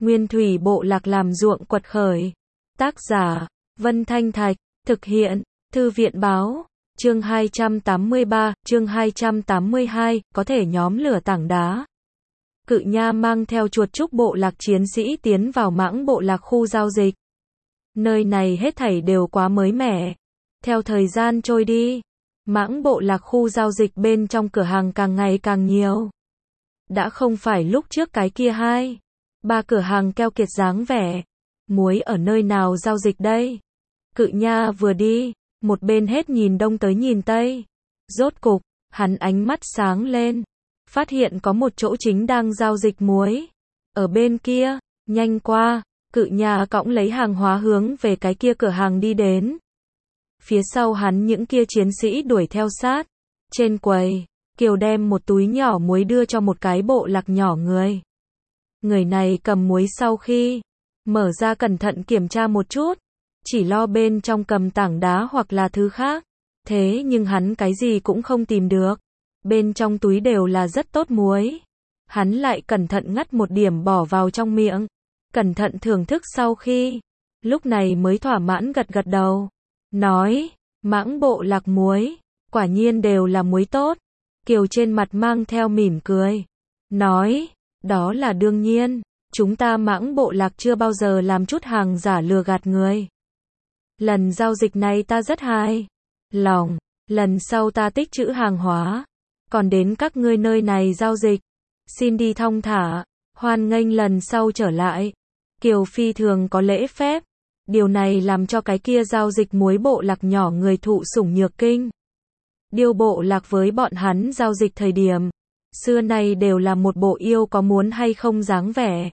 Nguyên thủy bộ lạc làm ruộng quật khởi. Tác giả, Vân Thanh Thạch, thực hiện, Thư viện báo, chương 283, chương 282, có thể nhóm lửa tảng đá. Cự Nha mang theo chuột trúc bộ lạc chiến sĩ tiến vào Mãng bộ lạc khu giao dịch. Nơi này hết thảy đều quá mới mẻ. Theo thời gian trôi đi, Mãng bộ lạc khu giao dịch bên trong cửa hàng càng ngày càng nhiều. Đã không phải lúc trước cái kia 2-3 cửa hàng keo kiệt dáng vẻ. Muối ở nơi nào giao dịch đây? Cự Nha vừa đi, một bên hết nhìn đông tới nhìn tây. Rốt cục, hắn ánh mắt sáng lên, phát hiện có một chỗ chính đang giao dịch muối. Ở bên kia, nhanh qua, Cự Nha cõng lấy hàng hóa hướng về cái kia cửa hàng đi đến. Phía sau hắn những kia chiến sĩ đuổi theo sát. Trên quầy, Kiều đem một túi nhỏ muối đưa cho một cái bộ lạc nhỏ người. Người này cầm muối sau khi mở ra cẩn thận kiểm tra một chút, chỉ lo bên trong cầm tảng đá hoặc là thứ khác. Thế nhưng hắn cái gì cũng không tìm được. Bên trong túi đều là rất tốt muối. Hắn lại cẩn thận ngắt một điểm bỏ vào trong miệng. Cẩn thận thưởng thức sau khi, lúc này mới thỏa mãn gật gật đầu. Nói, Mãng bộ lạc muối, quả nhiên đều là muối tốt. Kiều trên mặt mang theo mỉm cười. Nói, đó là đương nhiên, chúng ta Mãng bộ lạc chưa bao giờ làm chút hàng giả lừa gạt người. Lần giao dịch này ta rất hài lòng, lần sau ta tích trữ hàng hóa, còn đến các ngươi nơi này giao dịch. Xin đi thong thả, hoan nghênh lần sau trở lại. Kiều phi thường có lễ phép. Điều này làm cho cái kia giao dịch muối bộ lạc nhỏ người thụ sủng nhược kinh. Điều bộ lạc với bọn hắn giao dịch thời điểm, xưa nay đều là một bộ yêu có muốn hay không dáng vẻ.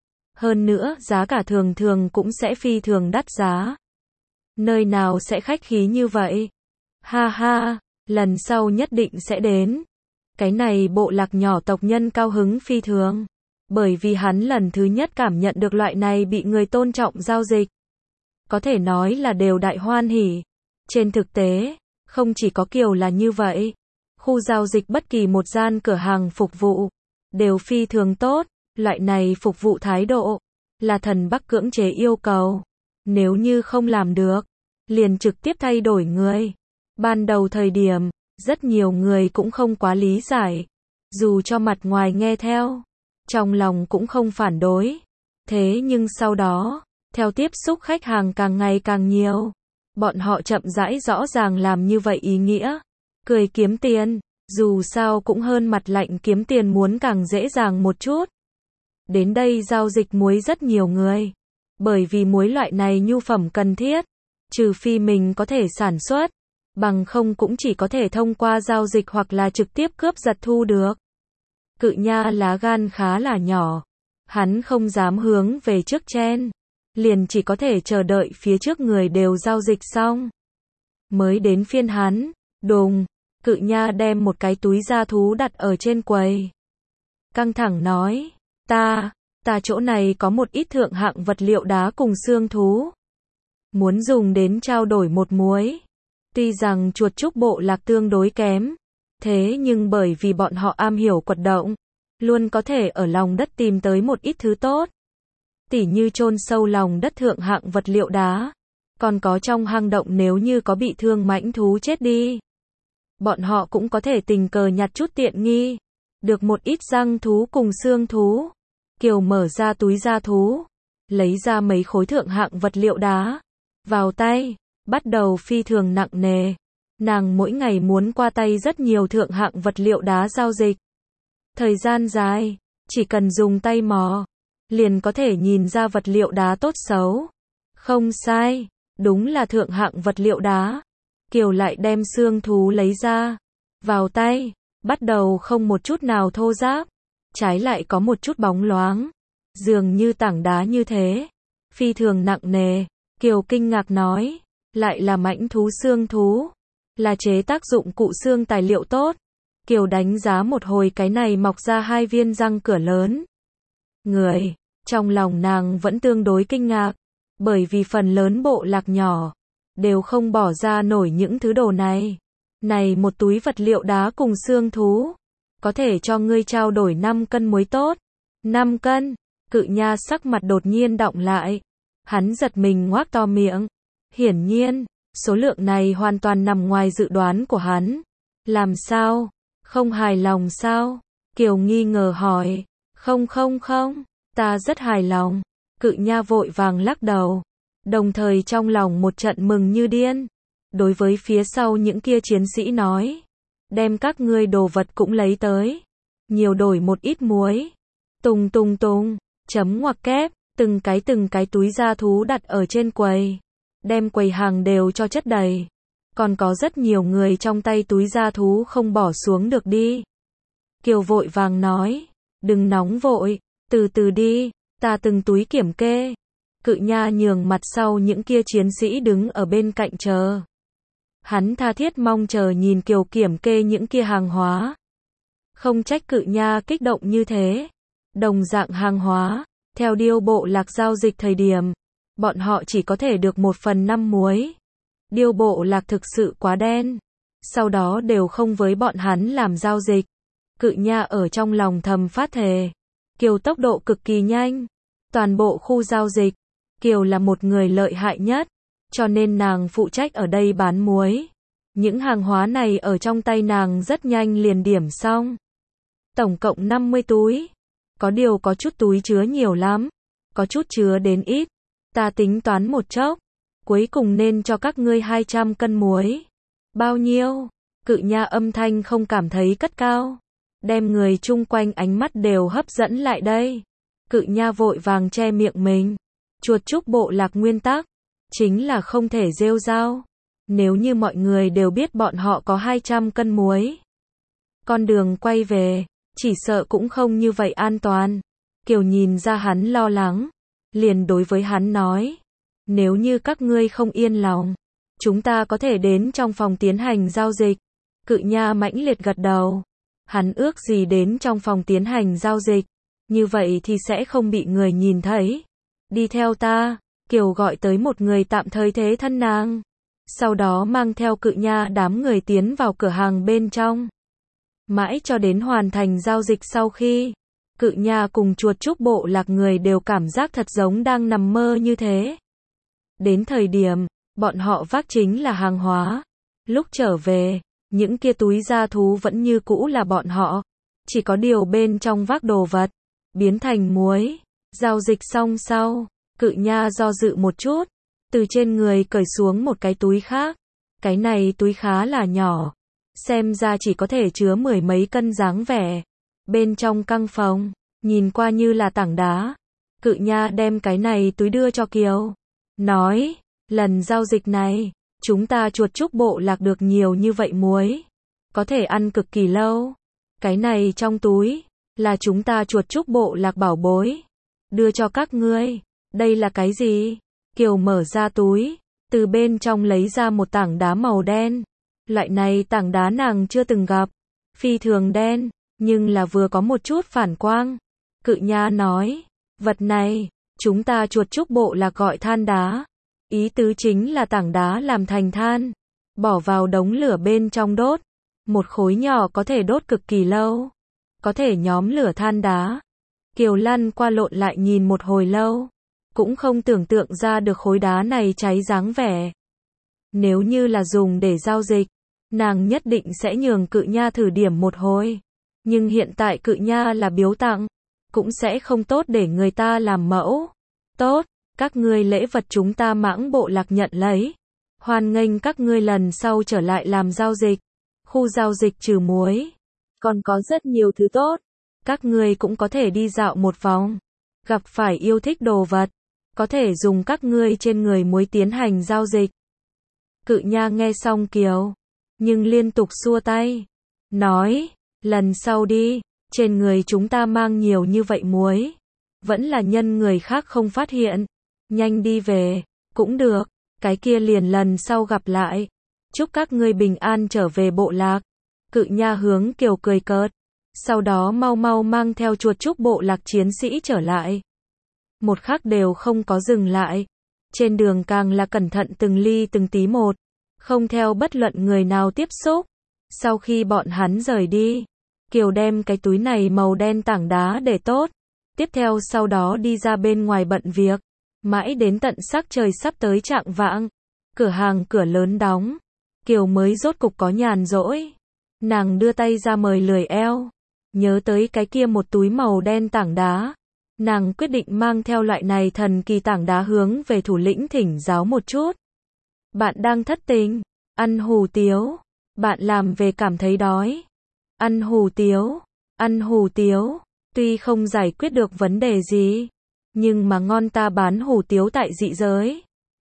Hơn nữa, giá cả thường thường cũng sẽ phi thường đắt giá. Nơi nào sẽ khách khí như vậy? Ha ha, lần sau nhất định sẽ đến. Cái này bộ lạc nhỏ tộc nhân cao hứng phi thường. Bởi vì hắn lần thứ nhất cảm nhận được loại này bị người tôn trọng giao dịch. Có thể nói là đều đại hoan hỉ. Trên thực tế, không chỉ có Kiều là như vậy. Khu giao dịch bất kỳ một gian cửa hàng phục vụ, đều phi thường tốt. Loại này phục vụ thái độ, là thần Bắc cưỡng chế yêu cầu. Nếu như không làm được, liền trực tiếp thay đổi người. Ban đầu thời điểm, rất nhiều người cũng không quá lý giải. Dù cho mặt ngoài nghe theo, trong lòng cũng không phản đối. Thế nhưng sau đó, theo tiếp xúc khách hàng càng ngày càng nhiều, bọn họ chậm rãi rõ ràng làm như vậy ý nghĩa. Cười kiếm tiền, dù sao cũng hơn mặt lạnh kiếm tiền muốn càng dễ dàng một chút. Đến đây giao dịch muối rất nhiều người. Bởi vì muối loại này nhu phẩm cần thiết. Trừ phi mình có thể sản xuất, bằng không cũng chỉ có thể thông qua giao dịch hoặc là trực tiếp cướp giật thu được. Cự Nha lá gan khá là nhỏ. Hắn không dám hướng về trước chen. Liền chỉ có thể chờ đợi phía trước người đều giao dịch xong. Mới đến phiên hắn, đùng, Cự Nha đem một cái túi da thú đặt ở trên quầy. Căng thẳng nói, ta chỗ này có một ít thượng hạng vật liệu đá cùng xương thú. Muốn dùng đến trao đổi một muối. Tuy rằng chuột trúc bộ lạc tương đối kém, thế nhưng bởi vì bọn họ am hiểu quật động, luôn có thể ở lòng đất tìm tới một ít thứ tốt. Tỉ như chôn sâu lòng đất thượng hạng vật liệu đá. Còn có trong hang động nếu như có bị thương mãnh thú chết đi. Bọn họ cũng có thể tình cờ nhặt chút tiện nghi. Được một ít răng thú cùng xương thú. Kiều mở ra túi da thú. Lấy ra mấy khối thượng hạng vật liệu đá. Vào tay, bắt đầu phi thường nặng nề. Nàng mỗi ngày muốn qua tay rất nhiều thượng hạng vật liệu đá giao dịch. Thời gian dài, chỉ cần dùng tay mò, liền có thể nhìn ra vật liệu đá tốt xấu. Không sai, đúng là thượng hạng vật liệu đá. Kiều lại đem xương thú lấy ra. Vào tay, bắt đầu không một chút nào thô ráp. Trái lại có một chút bóng loáng. Dường như tảng đá như thế. Phi thường nặng nề. Kiều kinh ngạc nói, lại là mãnh thú xương thú. Là chế tác dụng cụ xương tài liệu tốt. Kiều đánh giá một hồi cái này mọc ra 2 viên răng cửa lớn. Người, trong lòng nàng vẫn tương đối kinh ngạc. Bởi vì phần lớn bộ lạc nhỏ, đều không bỏ ra nổi những thứ đồ này. Này một túi vật liệu đá cùng xương thú, có thể cho ngươi trao đổi 5 cân muối tốt. 5 cân, Cự Nha sắc mặt đột nhiên đọng lại. Hắn giật mình ngoác to miệng. Hiển nhiên, số lượng này hoàn toàn nằm ngoài dự đoán của hắn. Làm sao? Không hài lòng sao? Kiều nghi ngờ hỏi. Không, ta rất hài lòng. Cự Nha vội vàng lắc đầu. Đồng thời trong lòng một trận mừng như điên. Đối với phía sau những kia chiến sĩ nói. Đem các ngươi đồ vật cũng lấy tới. Nhiều đổi một ít muối. Tùng, chấm ngoặc kép, từng cái túi da thú đặt ở trên quầy. Đem quầy hàng đều cho chất đầy. Còn có rất nhiều người trong tay túi da thú không bỏ xuống được đi. Kiều vội vàng nói. Đừng nóng vội, từ từ đi, ta từng túi kiểm kê. Cự Nha nhường mặt sau những kia chiến sĩ đứng ở bên cạnh chờ. Hắn tha thiết mong chờ nhìn Kiều kiểm kê những kia hàng hóa. Không trách Cự Nha kích động như thế. Đồng dạng hàng hóa, theo Điêu Bộ Lạc giao dịch thời điểm, bọn họ chỉ có thể được 1/5 muối. Điêu Bộ Lạc thực sự quá đen. Sau đó đều không với bọn hắn làm giao dịch. Cự Nha ở trong lòng thầm phát thề. Kiều tốc độ cực kỳ nhanh. Toàn bộ khu giao dịch, Kiều là một người lợi hại nhất. Cho nên nàng phụ trách ở đây bán muối. Những hàng hóa này ở trong tay nàng rất nhanh liền điểm xong. Tổng cộng 50 túi. Có điều có chút túi chứa nhiều lắm. Có chút chứa đến ít. Ta tính toán một chốc. Cuối cùng nên cho các ngươi 200 cân muối. Bao nhiêu? Cự Nha âm thanh không cảm thấy cất cao. Đem người chung quanh ánh mắt đều hấp dẫn lại đây. Cự Nha vội vàng che miệng mình. Chuột Trúc Bộ Lạc nguyên tắc chính là không thể rêu rao. Nếu như mọi người đều biết bọn họ có 200 cân muối, con đường quay về chỉ sợ cũng không như vậy an toàn. Kiều nhìn ra hắn lo lắng, liền đối với hắn nói. Nếu như các ngươi không yên lòng, chúng ta có thể đến trong phòng tiến hành giao dịch. Cự Nha mãnh liệt gật đầu. Hắn ước gì đến trong phòng tiến hành giao dịch. Như vậy thì sẽ không bị người nhìn thấy. Đi theo ta. Kiều gọi tới một người tạm thời thế thân nàng. Sau đó mang theo Cự Nha đám người tiến vào cửa hàng bên trong. Mãi cho đến hoàn thành giao dịch sau khi, Cự Nha cùng Chuột Trúc Bộ Lạc người đều cảm giác thật giống đang nằm mơ như thế. Đến thời điểm, bọn họ vác chính là hàng hóa. Lúc trở về, những kia túi da thú vẫn như cũ là bọn họ. Chỉ có điều bên trong vác đồ vật, biến thành muối. Giao dịch xong sau, Cự Nha do dự một chút. Từ trên người cởi xuống một cái túi khác. Cái này túi khá là nhỏ. Xem ra chỉ có thể chứa 10 mấy cân dáng vẻ. Bên trong căn phòng, nhìn qua như là tảng đá. Cự Nha đem cái này túi đưa cho Kiều. Nói, lần giao dịch này, chúng ta Chuột Trúc Bộ Lạc được nhiều như vậy muối. Có thể ăn cực kỳ lâu. Cái này trong túi, là chúng ta Chuột Trúc Bộ Lạc bảo bối. Đưa cho các ngươi. Đây là cái gì? Kiều mở ra túi, từ bên trong lấy ra một tảng đá màu đen. Loại này tảng đá nàng chưa từng gặp. Phi thường đen, nhưng là vừa có một chút phản quang. Cự Nha nói, vật này, chúng ta Chuột Trúc Bộ Lạc gọi than đá. Ý tứ chính là tảng đá làm thành than. Bỏ vào đống lửa bên trong đốt. Một khối nhỏ có thể đốt cực kỳ lâu. Có thể nhóm lửa than đá. Kiều lăn qua lộn lại nhìn một hồi lâu. Cũng không tưởng tượng ra được khối đá này cháy dáng vẻ. Nếu như là dùng để giao dịch, nàng nhất định sẽ nhường Cự Nha thử điểm một hồi. Nhưng hiện tại Cự Nha là biếu tặng, cũng sẽ không tốt để người ta làm mẫu. Tốt, các ngươi lễ vật chúng ta Mãng Bộ Lạc nhận lấy. Hoan nghênh các ngươi lần sau trở lại làm giao dịch. Khu giao dịch trừ muối, còn có rất nhiều thứ tốt. Các ngươi cũng có thể đi dạo một vòng. Gặp phải yêu thích đồ vật, có thể dùng các ngươi trên người muối tiến hành giao dịch. Cự Nha nghe xong Kiều, nhưng liên tục xua tay. Nói, lần sau đi, trên người chúng ta mang nhiều như vậy muối. Vẫn là nhân người khác không phát hiện. Nhanh đi về, cũng được, cái kia liền lần sau gặp lại. Chúc các ngươi bình an trở về bộ lạc. Cự Nha hướng Kiều cười cợt. Sau đó mau mau mang theo Chuột Trúc Bộ Lạc chiến sĩ trở lại. Một khắc đều không có dừng lại. Trên đường càng là cẩn thận từng ly từng tí một. Không theo bất luận người nào tiếp xúc. Sau khi bọn hắn rời đi, Kiều đem cái túi này màu đen tảng đá để tốt. Tiếp theo sau đó đi ra bên ngoài bận việc. Mãi đến tận sắc trời sắp tới chạng vạng. Cửa hàng cửa lớn đóng. Kiều mới rốt cục có nhàn rỗi. Nàng đưa tay ra mời lười eo. Nhớ tới cái kia một túi màu đen tảng đá. Nàng quyết định mang theo loại này thần kỳ tảng đá hướng về thủ lĩnh thỉnh giáo một chút. Bạn đang thất tình. Ăn hủ tiếu. Bạn làm về cảm thấy đói. Ăn hủ tiếu. Ăn hủ tiếu. Tuy không giải quyết được vấn đề gì. Nhưng mà ngon ta bán hủ tiếu tại dị giới.